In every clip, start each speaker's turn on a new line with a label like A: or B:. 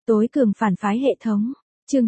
A: Tối cường phản phái hệ thống. Chương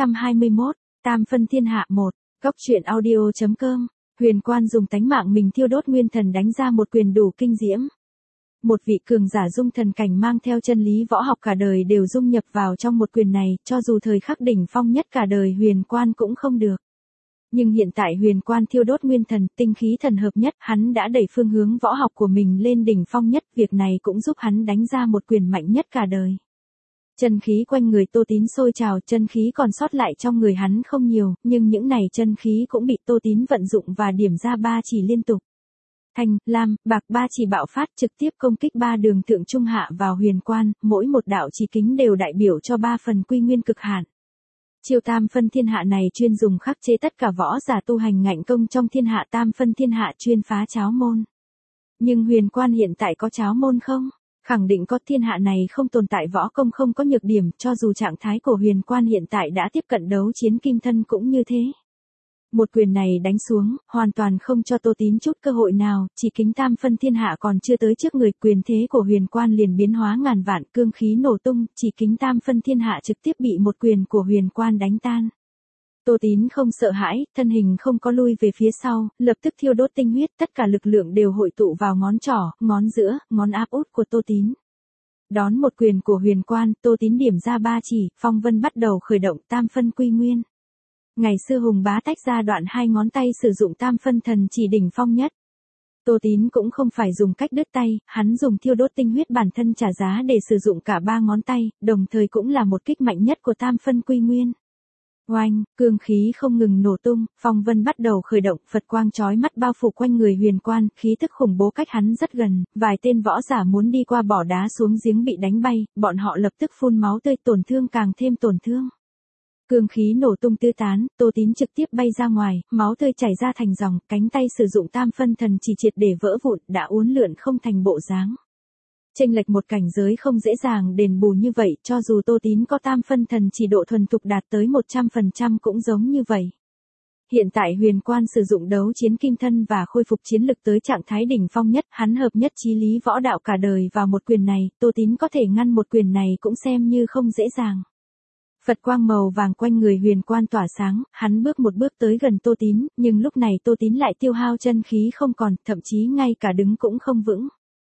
A: 921, Tam phân thiên hạ 1, Góc truyện audio.com. Huyền Quan dùng tánh mạng mình thiêu đốt nguyên thần đánh ra một quyền đủ kinh diễm. Một vị cường giả dung thần cảnh mang theo chân lý võ học cả đời đều dung nhập vào trong một quyền này, cho dù thời khắc đỉnh phong nhất cả đời Huyền Quan cũng không được. Nhưng hiện tại Huyền Quan thiêu đốt nguyên thần, tinh khí thần hợp nhất, hắn đã đẩy phương hướng võ học của mình lên đỉnh phong nhất, việc này cũng giúp hắn đánh ra một quyền mạnh nhất cả đời. Chân khí quanh người Tô Tín sôi trào, chân khí còn sót lại trong người hắn không nhiều, nhưng những này chân khí cũng bị Tô Tín vận dụng và điểm ra ba chỉ liên tục. Thanh, lam, bạc ba chỉ bạo phát trực tiếp công kích ba đường thượng trung hạ vào Huyền Quan, mỗi một đạo chỉ kính đều đại biểu cho ba phần quy nguyên cực hạn. Chiêu tam phân thiên hạ này chuyên dùng khắc chế tất cả võ giả tu hành ngạnh công trong thiên hạ, tam phân thiên hạ chuyên phá cháo môn. Nhưng Huyền Quan hiện tại có cháo môn không? Khẳng định có, thiên hạ này không tồn tại võ công không có nhược điểm, cho dù trạng thái của Huyền Quan hiện tại đã tiếp cận đấu chiến kim thân cũng như thế. Một quyền này đánh xuống, hoàn toàn không cho Tô Tín chút cơ hội nào, chỉ kính tam phân thiên hạ còn chưa tới trước người, quyền thế của Huyền Quan liền biến hóa ngàn vạn, cương khí nổ tung, chỉ kính tam phân thiên hạ trực tiếp bị một quyền của Huyền Quan đánh tan. Tô Tín không sợ hãi, thân hình không có lui về phía sau, lập tức thiêu đốt tinh huyết, tất cả lực lượng đều hội tụ vào ngón trỏ, ngón giữa, ngón áp út của Tô Tín. Đón một quyền của Huyền Quan, Tô Tín điểm ra ba chỉ, phong vân bắt đầu khởi động, tam phân quy nguyên. Ngày xưa Hùng Bá tách ra đoạn hai ngón tay sử dụng tam phân thần chỉ đỉnh phong nhất. Tô Tín cũng không phải dùng cách đứt tay, hắn dùng thiêu đốt tinh huyết bản thân trả giá để sử dụng cả ba ngón tay, đồng thời cũng là một kích mạnh nhất của tam phân quy nguyên. Oanh, cương khí không ngừng nổ tung, phong vân bắt đầu khởi động, Phật quang chói mắt bao phủ quanh người Huyền Quan, khí tức khủng bố cách hắn rất gần, vài tên võ giả muốn đi qua bỏ đá xuống giếng bị đánh bay, bọn họ lập tức phun máu tươi, tổn thương càng thêm tổn thương. Cương khí nổ tung tứ tán, Tô Tín trực tiếp bay ra ngoài, máu tươi chảy ra thành dòng, cánh tay sử dụng tam phân thần chỉ triệt để vỡ vụn, đã uốn lượn không thành bộ dáng. Chênh lệch một cảnh giới không dễ dàng đền bù như vậy, cho dù Tô Tín có tam phân thần chỉ độ thuần thục đạt tới 100% cũng giống như vậy. Hiện tại Huyền Quan sử dụng đấu chiến kim thân và khôi phục chiến lực tới trạng thái đỉnh phong nhất, hắn hợp nhất chí lý võ đạo cả đời vào một quyền này, Tô Tín có thể ngăn một quyền này cũng xem như không dễ dàng. Phật quang màu vàng quanh người Huyền Quan tỏa sáng, hắn bước một bước tới gần Tô Tín, nhưng lúc này Tô Tín lại tiêu hao chân khí không còn, thậm chí ngay cả đứng cũng không vững.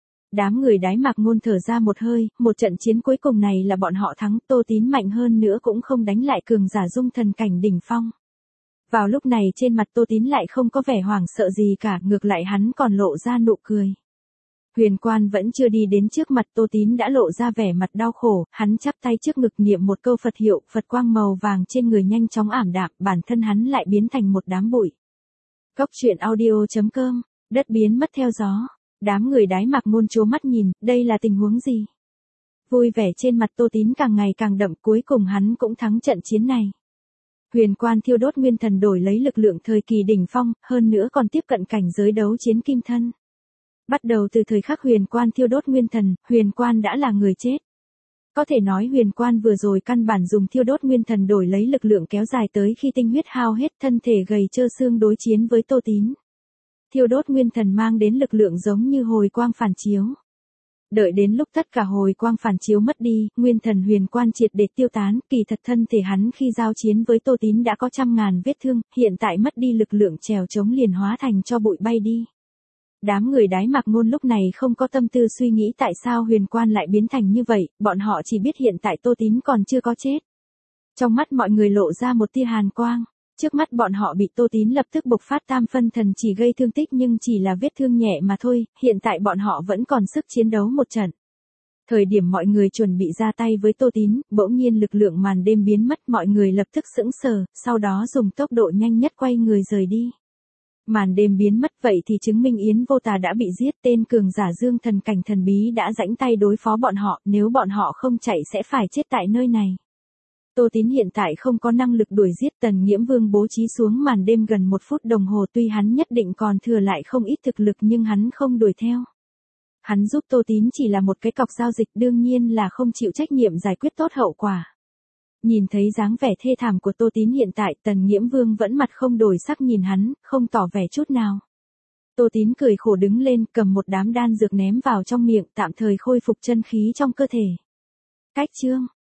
A: Đám người Đái Mạc Ngôn thở ra một hơi, một trận chiến cuối cùng này là bọn họ thắng, Tô Tín mạnh hơn nữa cũng không đánh lại cường giả dung thần cảnh đỉnh phong. Vào lúc này trên mặt Tô Tín lại không có vẻ hoảng sợ gì cả, ngược lại hắn còn lộ ra nụ cười. Huyền Quan vẫn chưa đi đến trước mặt Tô Tín đã lộ ra vẻ mặt đau khổ, hắn chắp tay trước ngực niệm một câu Phật hiệu, Phật quang màu vàng trên người nhanh chóng ảm đạm, bản thân hắn lại biến thành một đám bụi. Góc truyện audio.com, đất biến mất theo gió. Đám người Đái Mạc Ngôn trố mắt nhìn, đây là tình huống gì? Vui vẻ trên mặt Tô Tín càng ngày càng đậm, cuối cùng hắn cũng thắng trận chiến này. Huyền Quan thiêu đốt nguyên thần đổi lấy lực lượng thời kỳ đỉnh phong, hơn nữa còn tiếp cận cảnh giới đấu chiến kim thân. Bắt đầu từ thời khắc Huyền Quan thiêu đốt nguyên thần, Huyền Quan đã là người chết. Có thể nói Huyền Quan vừa rồi căn bản dùng thiêu đốt nguyên thần đổi lấy lực lượng kéo dài tới khi tinh huyết hao hết, thân thể gầy trơ xương đối chiến với Tô Tín. Thiêu đốt nguyên thần mang đến lực lượng giống như hồi quang phản chiếu. Đợi đến lúc tất cả hồi quang phản chiếu mất đi, nguyên thần Huyền Quan triệt để tiêu tán, kỳ thật thân thể hắn khi giao chiến với Tô Tín đã có trăm ngàn vết thương, hiện tại mất đi lực lượng trèo chống liền hóa thành cho bụi bay đi. Đám người Đái Mạc Ngôn lúc này không có tâm tư suy nghĩ tại sao Huyền Quan lại biến thành như vậy, bọn họ chỉ biết hiện tại Tô Tín còn chưa có chết. Trong mắt mọi người lộ ra một tia hàn quang. Trước mắt bọn họ bị Tô Tín lập tức bộc phát tam phân thần chỉ gây thương tích nhưng chỉ là vết thương nhẹ mà thôi, hiện tại bọn họ vẫn còn sức chiến đấu một trận. Thời điểm mọi người chuẩn bị ra tay với Tô Tín, bỗng nhiên lực lượng màn đêm biến mất, mọi người lập tức sững sờ, sau đó dùng tốc độ nhanh nhất quay người rời đi. Màn đêm biến mất vậy thì chứng minh Yến Vô Tà đã bị giết, tên cường giả dương thần cảnh thần bí đã rãnh tay đối phó bọn họ, nếu bọn họ không chạy sẽ phải chết tại nơi này. Tô Tín hiện tại không có năng lực đuổi giết, Tần Nghiễm Vương bố trí xuống màn đêm gần 1 phút đồng hồ, tuy hắn nhất định còn thừa lại không ít thực lực nhưng hắn không đuổi theo. Hắn giúp Tô Tín chỉ là một cái cọc giao dịch, đương nhiên là không chịu trách nhiệm giải quyết tốt hậu quả. Nhìn thấy dáng vẻ thê thảm của Tô Tín hiện tại, Tần Nghiễm Vương vẫn mặt không đổi sắc nhìn hắn, không tỏ vẻ chút nào. Tô Tín cười khổ đứng lên, cầm một đám đan dược ném vào trong miệng, tạm thời khôi phục chân khí trong cơ thể. Cách chương